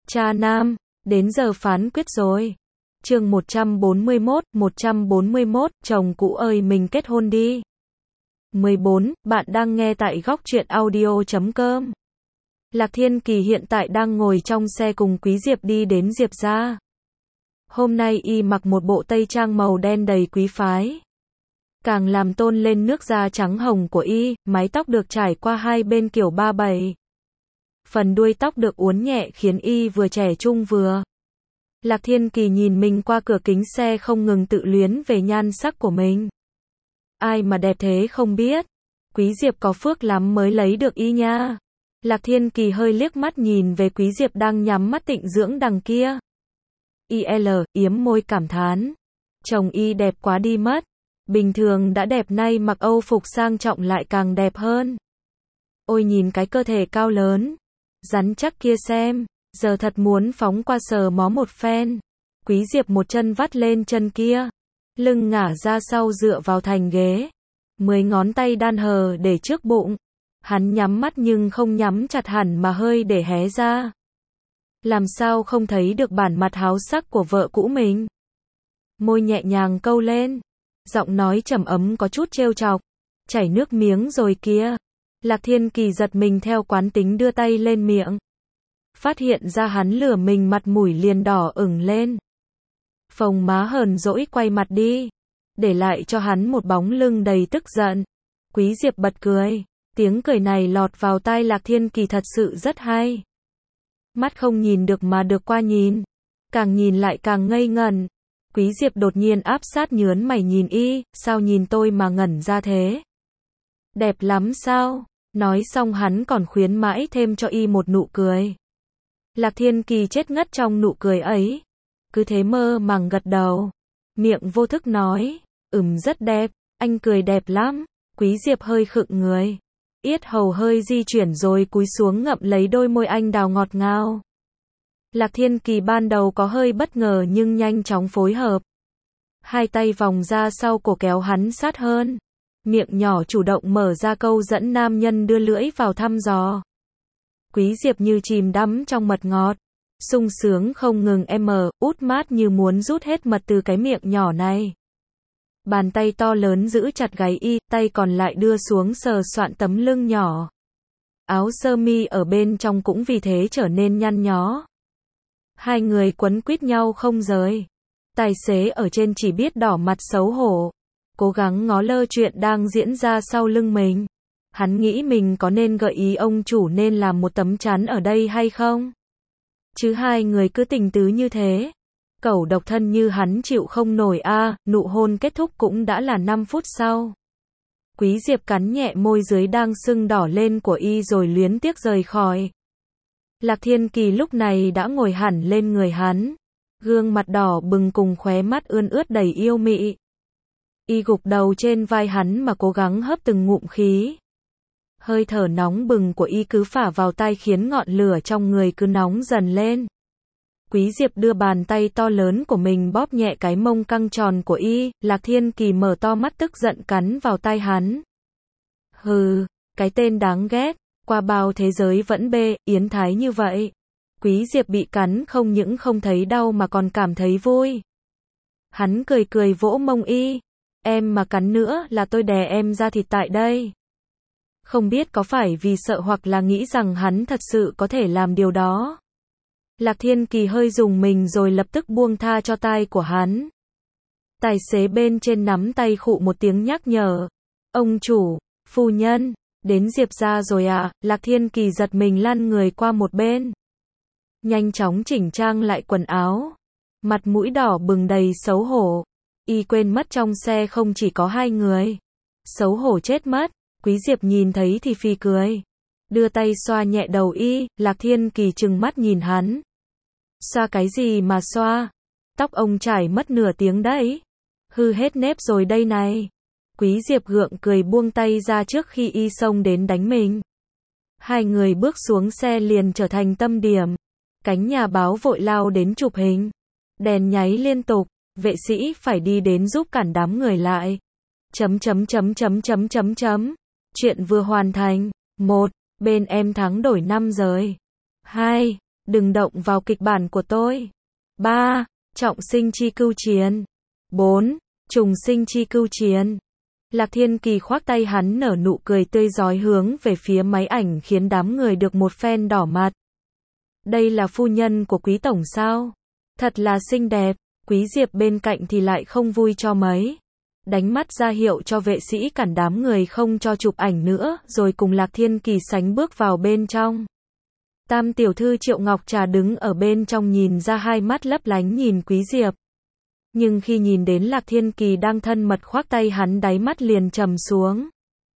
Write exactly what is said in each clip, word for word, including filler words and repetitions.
Cha nam, đến giờ phán quyết rồi. Chương một trăm bốn mươi mốt, một trăm bốn mươi mốt, chồng cũ ơi mình kết hôn đi. mười bốn, bạn đang nghe tại góc truyện audio chấm com. Lạc Thiên Kỳ hiện tại đang ngồi trong xe cùng Quý Diệp đi đến Diệp gia. Hôm nay y mặc một bộ tây trang màu đen đầy quý phái. Càng làm tôn lên nước da trắng hồng của y, mái tóc được trải qua hai bên kiểu ba bảy. Phần đuôi tóc được uốn nhẹ khiến y vừa trẻ trung vừa. Lạc Thiên Kỳ nhìn mình qua cửa kính xe không ngừng tự luyến về nhan sắc của mình. Ai mà đẹp thế không biết. Quý Diệp có phước lắm mới lấy được y nha. Lạc Thiên Kỳ hơi liếc mắt nhìn về Quý Diệp đang nhắm mắt tịnh dưỡng đằng kia. i lờ, yếm môi cảm thán. Chồng y đẹp quá đi mất. Bình thường đã đẹp nay mặc Âu phục sang trọng lại càng đẹp hơn. Ôi nhìn cái cơ thể cao lớn, rắn chắc kia xem, giờ thật muốn phóng qua sờ mó một phen. Quý Diệp một chân vắt lên chân kia, lưng ngả ra sau dựa vào thành ghế, mười ngón tay đan hờ để trước bụng. Hắn nhắm mắt nhưng không nhắm chặt hẳn mà hơi để hé ra. Làm sao không thấy được bản mặt háo sắc của vợ cũ mình. Môi nhẹ nhàng câu lên, giọng nói trầm ấm có chút trêu chọc. Chảy nước miếng rồi kia. Lạc Thiên Kỳ giật mình theo quán tính đưa tay lên miệng. Phát hiện ra hắn lừa mình, mặt mũi liền đỏ ửng lên. Phồng má hờn dỗi quay mặt đi, để lại cho hắn một bóng lưng đầy tức giận. Quý Diệp bật cười, tiếng cười này lọt vào tai Lạc Thiên Kỳ thật sự rất hay. Mắt không nhìn được mà được qua nhìn, càng nhìn lại càng ngây ngẩn. Quý Diệp đột nhiên áp sát nhớn mày nhìn y, sao nhìn tôi mà ngẩn ra thế? Đẹp lắm sao? Nói xong hắn còn khuyến mãi thêm cho y một nụ cười. Lạc Thiên Kỳ chết ngất trong nụ cười ấy. Cứ thế mơ màng gật đầu. Miệng vô thức nói, ừm rất đẹp, anh cười đẹp lắm. Quý Diệp hơi khựng người. Yết hầu hơi di chuyển rồi cúi xuống ngậm lấy đôi môi anh đào ngọt ngào. Lạc Thiên Kỳ ban đầu có hơi bất ngờ nhưng nhanh chóng phối hợp. Hai tay vòng ra sau cổ kéo hắn sát hơn. Miệng nhỏ chủ động mở ra câu dẫn nam nhân đưa lưỡi vào thăm dò. Quý Diệp như chìm đắm trong mật ngọt, sung sướng không ngừng em út mát như muốn rút hết mật từ cái miệng nhỏ này. Bàn tay to lớn giữ chặt gáy y, tay còn lại đưa xuống sờ soạn tấm lưng nhỏ. Áo sơ mi ở bên trong cũng vì thế trở nên nhăn nhó. Hai người quấn quýt nhau không rời. Tài xế ở trên chỉ biết đỏ mặt xấu hổ, cố gắng ngó lơ chuyện đang diễn ra sau lưng mình. Hắn nghĩ mình có nên gợi ý ông chủ nên làm một tấm chắn ở đây hay không? Chứ hai người cứ tình tứ như thế, cẩu độc thân như hắn chịu không nổi a. À, nụ hôn kết thúc cũng đã là năm phút sau. Quý Diệp cắn nhẹ môi dưới đang sưng đỏ lên của y rồi luyến tiếc rời khỏi. Lạc Thiên Kỳ lúc này đã ngồi hẳn lên người hắn, gương mặt đỏ bừng cùng khóe mắt ươn ướt đầy yêu mị. Y gục đầu trên vai hắn mà cố gắng hấp từng ngụm khí. Hơi thở nóng bừng của y cứ phả vào tai khiến ngọn lửa trong người cứ nóng dần lên. Quý Diệp đưa bàn tay to lớn của mình bóp nhẹ cái mông căng tròn của y. Lạc Thiên Kỳ mở to mắt tức giận cắn vào tai hắn. Hừ, cái tên đáng ghét, qua bao thế giới vẫn bê, yến thái như vậy. Quý Diệp bị cắn không những không thấy đau mà còn cảm thấy vui. Hắn cười cười vỗ mông y. Em mà cắn nữa là tôi đè em ra thịt tại đây. Không biết có phải vì sợ hoặc là nghĩ rằng hắn thật sự có thể làm điều đó. Lạc Thiên Kỳ hơi rùng mình rồi lập tức buông tha cho tai của hắn. Tài xế bên trên nắm tay khụ một tiếng nhắc nhở. Ông chủ, phu nhân, đến Diệp gia rồi ạ. À? Lạc Thiên Kỳ giật mình lăn người qua một bên. Nhanh chóng chỉnh trang lại quần áo. Mặt mũi đỏ bừng đầy xấu hổ. Y quên mất trong xe không chỉ có hai người. Xấu hổ chết mất. Quý Diệp nhìn thấy thì phì cười. Đưa tay xoa nhẹ đầu y. Lạc Thiên Kỳ trừng mắt nhìn hắn. Xoa cái gì mà xoa? Tóc ông trải mất nửa tiếng đấy. Hư hết nếp rồi đây này. Quý Diệp gượng cười buông tay ra trước khi y xông đến đánh mình. Hai người bước xuống xe liền trở thành tâm điểm. Cánh nhà báo vội lao đến chụp hình. Đèn nháy liên tục. Vệ sĩ phải đi đến giúp cản đám người lại. Chấm chấm chấm chấm chấm chấm chấm. Chuyện vừa hoàn thành. Một. Bên em thắng đổi năm rồi. Hai. Đừng động vào kịch bản của tôi. ba. Trọng sinh chi cưu chiến. bốn. Trùng sinh chi cưu chiến. Lạc Thiên Kỳ khoác tay hắn nở nụ cười tươi rói hướng về phía máy ảnh khiến đám người được một phen đỏ mặt. Đây là phu nhân của quý tổng sao? Thật là xinh đẹp. Quý Diệp bên cạnh thì lại không vui cho mấy. Đánh mắt ra hiệu cho vệ sĩ cản đám người không cho chụp ảnh nữa, rồi cùng Lạc Thiên Kỳ sánh bước vào bên trong. Tam tiểu thư Triệu Ngọc Trà đứng ở bên trong nhìn ra hai mắt lấp lánh nhìn Quý Diệp. Nhưng khi nhìn đến Lạc Thiên Kỳ đang thân mật khoác tay hắn đáy mắt liền trầm xuống.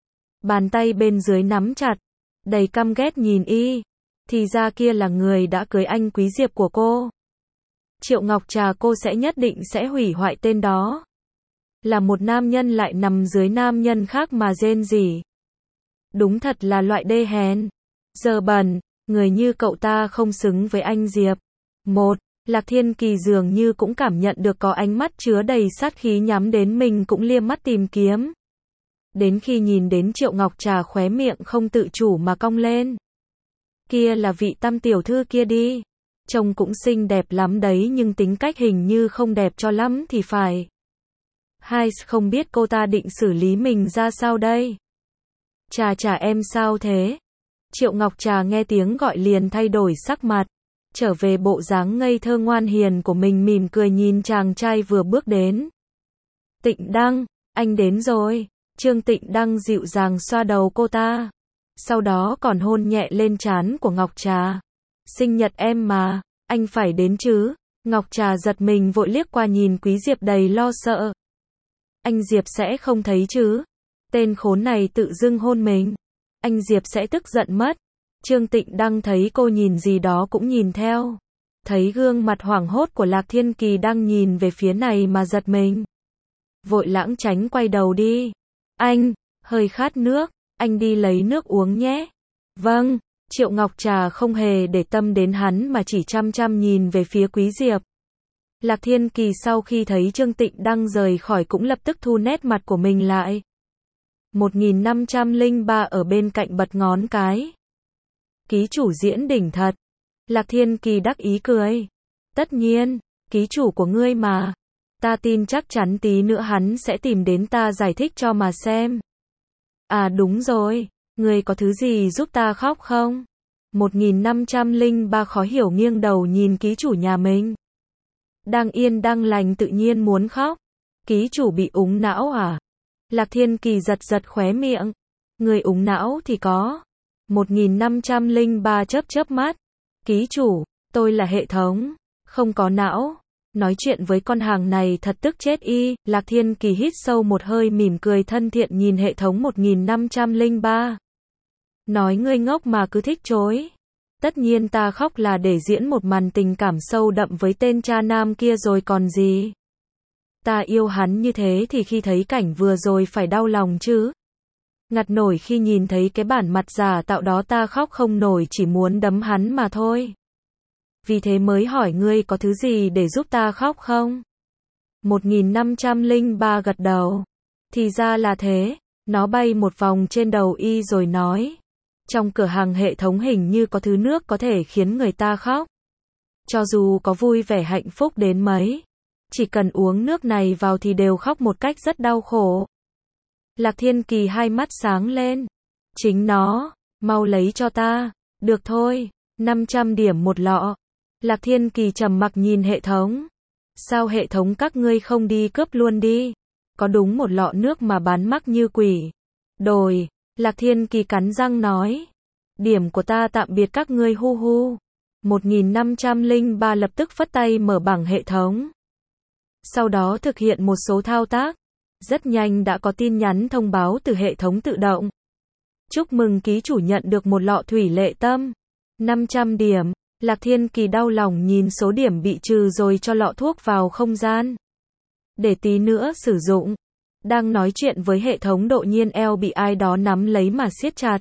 Bàn tay bên dưới nắm chặt, đầy căm ghét nhìn y. Thì ra kia là người đã cưới anh Quý Diệp của cô. Triệu Ngọc Trà cô sẽ nhất định sẽ hủy hoại tên đó. Là một nam nhân lại nằm dưới nam nhân khác mà rên rỉ. Đúng thật là loại đê hèn. Giờ bẩn, người như cậu ta không xứng với anh Diệp. Một, Lạc Thiên Kỳ dường như cũng cảm nhận được có ánh mắt chứa đầy sát khí nhắm đến mình cũng liếc mắt tìm kiếm. Đến khi nhìn đến Triệu Ngọc Trà khóe miệng không tự chủ mà cong lên. Kia là vị Tam tiểu thư kia đi. Trông cũng xinh đẹp lắm đấy nhưng tính cách hình như không đẹp cho lắm thì phải. Hai, không biết cô ta định xử lý mình ra sao đây? Trà trà em sao thế? Triệu Ngọc Trà nghe tiếng gọi liền thay đổi sắc mặt. Trở về bộ dáng ngây thơ ngoan hiền của mình mỉm cười nhìn chàng trai vừa bước đến. Tịnh Đăng, anh đến rồi. Trương Tịnh Đăng dịu dàng xoa đầu cô ta. Sau đó còn hôn nhẹ lên trán của Ngọc Trà. Sinh nhật em mà, anh phải đến chứ. Ngọc Trà giật mình vội liếc qua nhìn Quý Diệp đầy lo sợ. Anh Diệp sẽ không thấy chứ. Tên khốn này tự dưng hôn mình. Anh Diệp sẽ tức giận mất. Trương Tịnh Đăng thấy cô nhìn gì đó cũng nhìn theo. Thấy gương mặt hoảng hốt của Lạc Thiên Kỳ đang nhìn về phía này mà giật mình. Vội lãng tránh quay đầu đi. Anh, hơi khát nước, anh đi lấy nước uống nhé. Vâng, Triệu Ngọc Trà không hề để tâm đến hắn mà chỉ chăm chăm nhìn về phía Quý Diệp. Lạc Thiên Kỳ sau khi thấy Trương Tịnh Đăng rời khỏi cũng lập tức thu nét mặt của mình lại. một nghìn năm trăm lẻ ba ở bên cạnh bật ngón cái. Ký chủ diễn đỉnh thật. Lạc Thiên Kỳ đắc ý cười. Tất nhiên, ký chủ của ngươi mà. Ta tin chắc chắn tí nữa hắn sẽ tìm đến ta giải thích cho mà xem. À đúng rồi, ngươi có thứ gì giúp ta khóc không? một nghìn năm trăm lẻ ba khó hiểu nghiêng đầu nhìn ký chủ nhà mình. Đang yên đang lành tự nhiên muốn khóc. Ký chủ bị úng não à? Lạc Thiên Kỳ giật giật khóe miệng. Người úng não thì có. một nghìn năm trăm lẻ ba chớp chớp mắt. Ký chủ, tôi là hệ thống, không có não. Nói chuyện với con hàng này thật tức chết y. Lạc Thiên Kỳ hít sâu một hơi mỉm cười thân thiện nhìn hệ thống một nghìn năm trăm lẻ ba. Nói ngươi ngốc mà cứ thích chối. Tất nhiên ta khóc là để diễn một màn tình cảm sâu đậm với tên cha nam kia rồi còn gì. Ta yêu hắn như thế thì khi thấy cảnh vừa rồi phải đau lòng chứ. Ngặt nổi khi nhìn thấy cái bản mặt giả tạo đó ta khóc không nổi chỉ muốn đấm hắn mà thôi. Vì thế mới hỏi ngươi có thứ gì để giúp ta khóc không? một nghìn năm trăm lẻ ba gật đầu. Thì ra là thế. Nó bay một vòng trên đầu y rồi nói. Trong cửa hàng hệ thống hình như có thứ nước có thể khiến người ta khóc. Cho dù có vui vẻ hạnh phúc đến mấy. Chỉ cần uống nước này vào thì đều khóc một cách rất đau khổ. Lạc Thiên Kỳ hai mắt sáng lên. Chính nó, mau lấy cho ta. Được thôi, năm trăm điểm một lọ. Lạc Thiên Kỳ trầm mặc nhìn hệ thống. Sao hệ thống các ngươi không đi cướp luôn đi? Có đúng một lọ nước mà bán mắc như quỷ. Đồi, Lạc Thiên Kỳ cắn răng nói. Điểm của ta tạm biệt các ngươi hu hu. một nghìn năm trăm lẻ ba lập tức phất tay mở bảng hệ thống. Sau đó thực hiện một số thao tác. Rất nhanh đã có tin nhắn thông báo từ hệ thống tự động. Chúc mừng ký chủ nhận được một lọ thủy lệ tâm. năm trăm điểm. Lạc Thiên Kỳ đau lòng nhìn số điểm bị trừ rồi cho lọ thuốc vào không gian. Để tí nữa sử dụng. Đang nói chuyện với hệ thống đột nhiên eo bị ai đó nắm lấy mà siết chặt.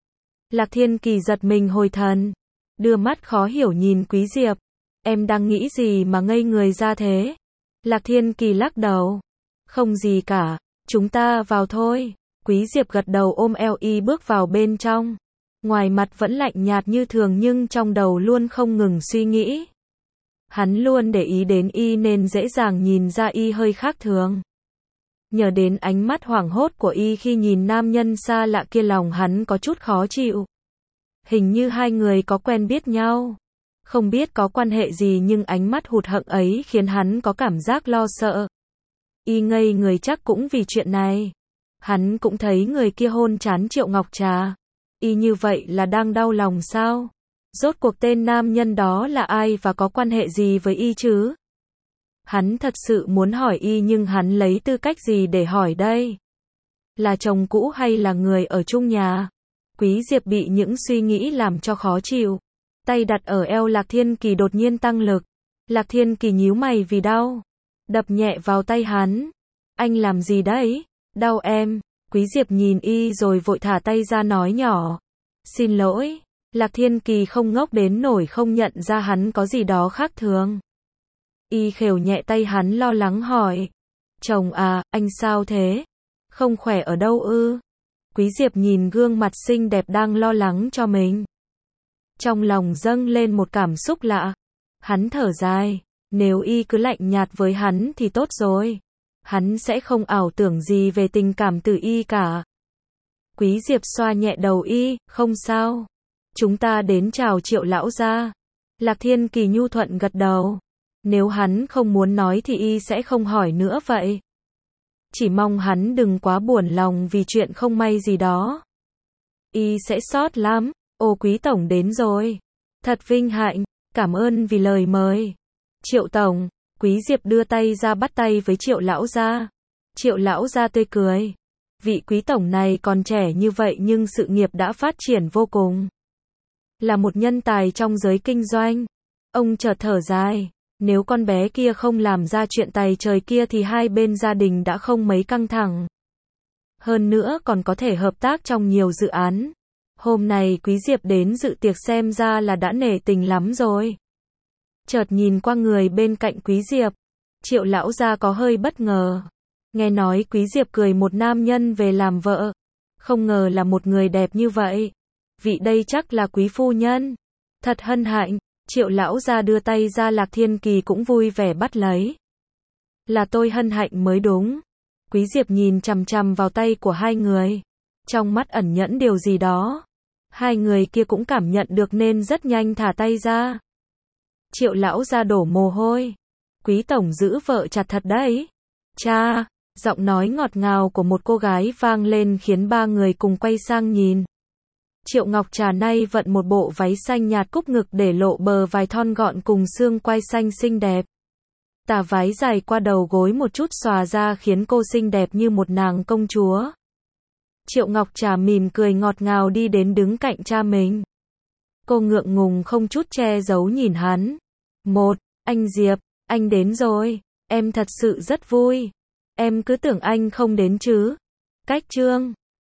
Lạc Thiên Kỳ giật mình hồi thần. Đưa mắt khó hiểu nhìn Quý Diệp. Em đang nghĩ gì mà ngây người ra thế? Lạc Thiên Kỳ lắc đầu. Không gì cả, chúng ta vào thôi. Quý Diệp gật đầu ôm eo y bước vào bên trong. Ngoài mặt vẫn lạnh nhạt như thường nhưng trong đầu luôn không ngừng suy nghĩ. Hắn luôn để ý đến y nên dễ dàng nhìn ra y hơi khác thường. Nhờ đến ánh mắt hoảng hốt của y khi nhìn nam nhân xa lạ kia lòng hắn có chút khó chịu. Hình như hai người có quen biết nhau. Không biết có quan hệ gì nhưng ánh mắt hụt hẫng ấy khiến hắn có cảm giác lo sợ. Y ngây người chắc cũng vì chuyện này. Hắn cũng thấy người kia hôn trán Triệu Ngọc Trà. Y như vậy là đang đau lòng sao? Rốt cuộc tên nam nhân đó là ai và có quan hệ gì với y chứ? Hắn thật sự muốn hỏi y nhưng hắn lấy tư cách gì để hỏi đây? Là chồng cũ hay là người ở chung nhà? Quý Diệp bị những suy nghĩ làm cho khó chịu. Tay đặt ở eo Lạc Thiên Kỳ đột nhiên tăng lực. Lạc Thiên Kỳ nhíu mày vì đau. Đập nhẹ vào tay hắn. Anh làm gì đấy? Đau em. Quý Diệp nhìn y rồi vội thả tay ra nói nhỏ. Xin lỗi. Lạc Thiên Kỳ không ngốc đến nổi không nhận ra hắn có gì đó khác thường. Y khều nhẹ tay hắn lo lắng hỏi. Chồng à, anh sao thế? Không khỏe ở đâu ư? Quý Diệp nhìn gương mặt xinh đẹp đang lo lắng cho mình. Trong lòng dâng lên một cảm xúc lạ. Hắn thở dài. Nếu y cứ lạnh nhạt với hắn thì tốt rồi. Hắn sẽ không ảo tưởng gì về tình cảm từ y cả. Quý Diệp xoa nhẹ đầu y, không sao. Chúng ta đến chào Triệu lão gia. Lạc Thiên Kỳ nhu thuận gật đầu. Nếu hắn không muốn nói thì y sẽ không hỏi nữa vậy. Chỉ mong hắn đừng quá buồn lòng vì chuyện không may gì đó. Y sẽ sót lắm. Ô Quý tổng đến rồi. Thật vinh hạnh, cảm ơn vì lời mời. Triệu tổng, Quý Diệp đưa tay ra bắt tay với Triệu lão gia. Triệu lão gia tươi cười. Vị Quý tổng này còn trẻ như vậy nhưng sự nghiệp đã phát triển vô cùng. Là một nhân tài trong giới kinh doanh. Ông chợt thở dài. Nếu con bé kia không làm ra chuyện tày trời kia thì hai bên gia đình đã không mấy căng thẳng. Hơn nữa còn có thể hợp tác trong nhiều dự án. Hôm nay Quý Diệp đến dự tiệc xem ra là đã nể tình lắm rồi. Chợt nhìn qua người bên cạnh Quý Diệp. Triệu lão gia có hơi bất ngờ. Nghe nói Quý Diệp cười một nam nhân về làm vợ. Không ngờ là một người đẹp như vậy. Vị đây chắc là quý phu nhân. Thật hân hạnh. Triệu lão gia đưa tay ra Lạc Thiên Kỳ cũng vui vẻ bắt lấy. Là tôi hân hạnh mới đúng. Quý Diệp nhìn chằm chằm vào tay của hai người. Trong mắt ẩn nhẫn điều gì đó. Hai người kia cũng cảm nhận được nên rất nhanh thả tay ra. Triệu lão gia đổ mồ hôi. Quý tổng giữ vợ chặt thật đấy. Cha, giọng nói ngọt ngào của một cô gái vang lên khiến ba người cùng quay sang nhìn. Triệu Ngọc Trà nay vận một bộ váy xanh nhạt cúc ngực để lộ bờ vai thon gọn cùng xương quai xanh xinh đẹp. Tà váy dài qua đầu gối một chút xòa ra khiến cô xinh đẹp như một nàng công chúa. Triệu Ngọc Trà mỉm cười ngọt ngào đi đến đứng cạnh cha mình. Cô ngượng ngùng không chút che giấu nhìn hắn. Một, anh Diệp, anh đến rồi, em thật sự rất vui. Em cứ tưởng anh không đến chứ. Cách chương